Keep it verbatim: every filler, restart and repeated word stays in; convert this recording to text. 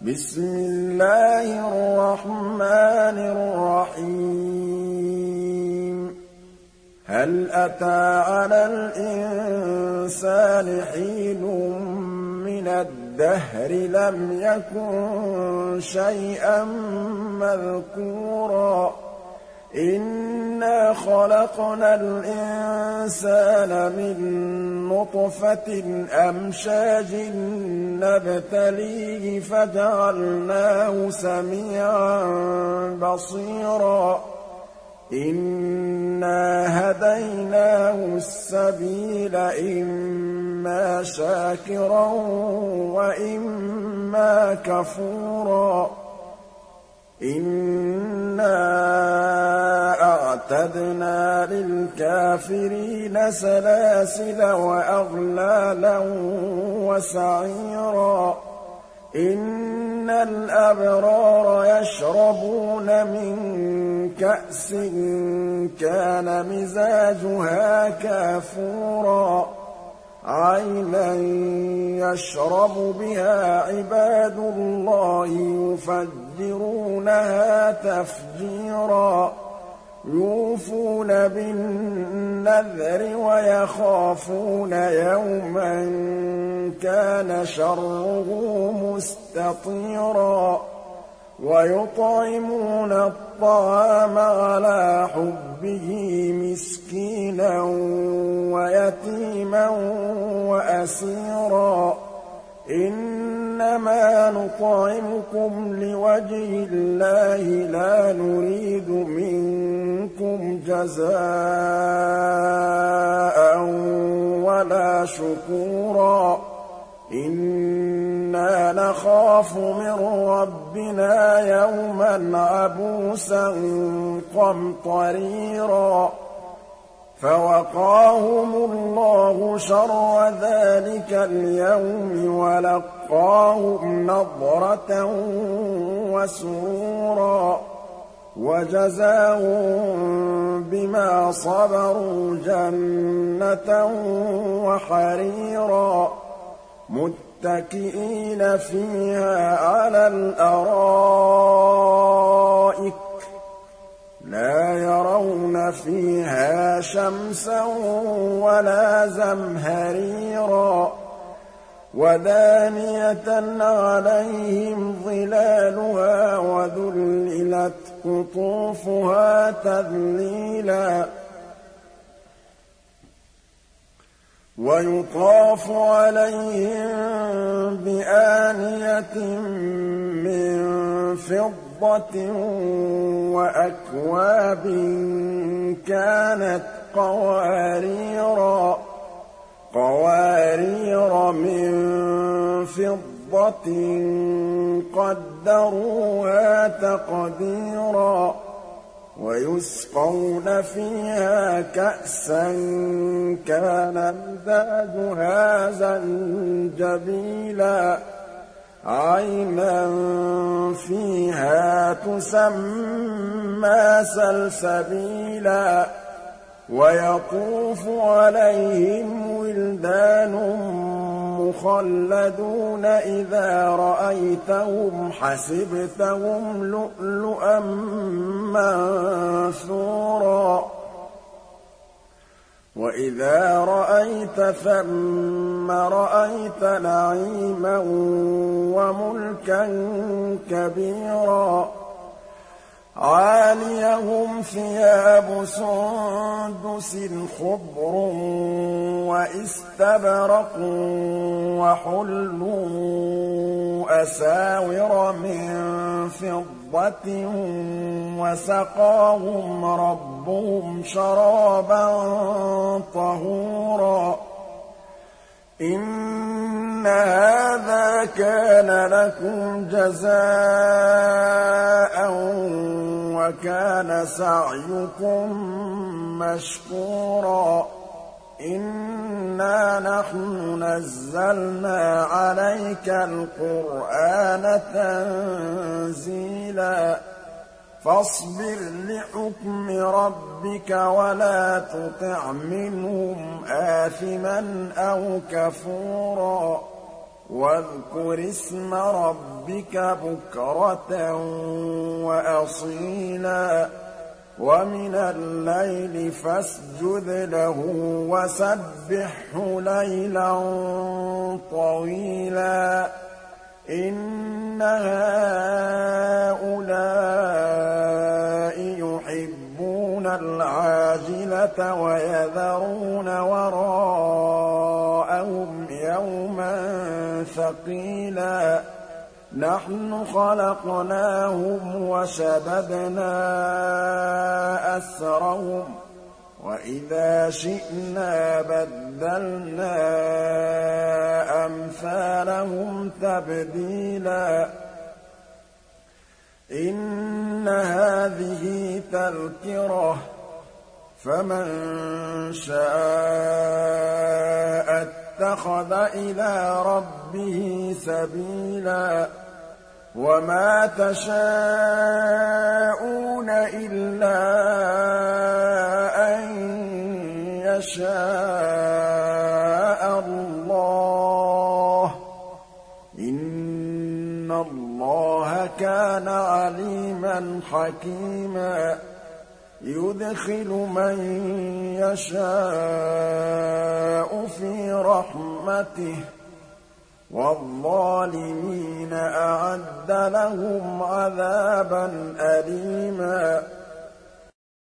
بسم الله الرحمن الرحيم هل أتى على الإنسان حين من الدهر لم يكن شيئا مذكورا إنا خلقنا الإنسان من نطفة أمشاج نبتليه فجعلناه سميعا بصيرا إنا هديناه السبيل إما شاكرا وإما كفورا إنا أعتدنا للكافرين سلاسل وأغلالا وسعيرا إن الأبرار يشربون من كأس كان مزاجها كافورا عينا يشرب بها عباد الله يفجرونها تفجيرا يوفون بالنذر ويخافون يوما كان شره مستطيرا ويطعمون الطعام على حبه مسكينا ويتيما وأسيرا إنما نطعمكم لوجه الله لا نريد منكم جزاء ولا شكورا إنا نخاف من ربنا يوما عبوسا قمطريرا فوقاهم الله شر ذلك اليوم ولقاهم نضرة وسرورا وجزاهم بما صبروا جنة وحريرا متكئين فيها على الأرائك لا يرون فيها شمسا ولا زمهريرا ودانية عليهم ظلالها وذللت قطوفها تذليلا ويطاف عليهم بآنية من فضة وأكواب كانت قواريرا قوارير من فضة قدروها تقديرا ويسقون فيها كأسا كان مزاجها زنجبيلا عينا فيها تسمى سلسبيلا ويطوف عليهم ولدان مخلدون إذا رأيتهم حسبتهم لؤلؤا منثورا وإذا رأيت ثم رأيت نعيما وملكا كبيرا عاليهم ثياب سندس خضر وإستبرق وحلوا أساور من فضة وسقاهم ربهم شرابا طهورا إن هذا كان لكم جزاء وكان سعيكم مشكورا إنا نحن نزلنا عليك القرآن تنزيلا فاصبر لحكم ربك ولا تطع منهم آثما أو كفورا واذكر اسم ربك بكرة وأصيلا ومن الليل فاسجد له وسبحه ليلا طويلا إن هؤلاء يحبون العاجلة ويذرون وراءهم يوما ثقيلا نحن خلقناهم وشددنا أسرهم وإذا شئنا بدلنا أمثالهم تبديلا إن هذه تذكرة فمن شاء اتخذ إلى ربه سبيلا وما تشاءون إلا أن يشاء الله إن الله كان عليما حكيما يدخل من يشاء في رحمته والظالمين أعد لهم عذابا أليما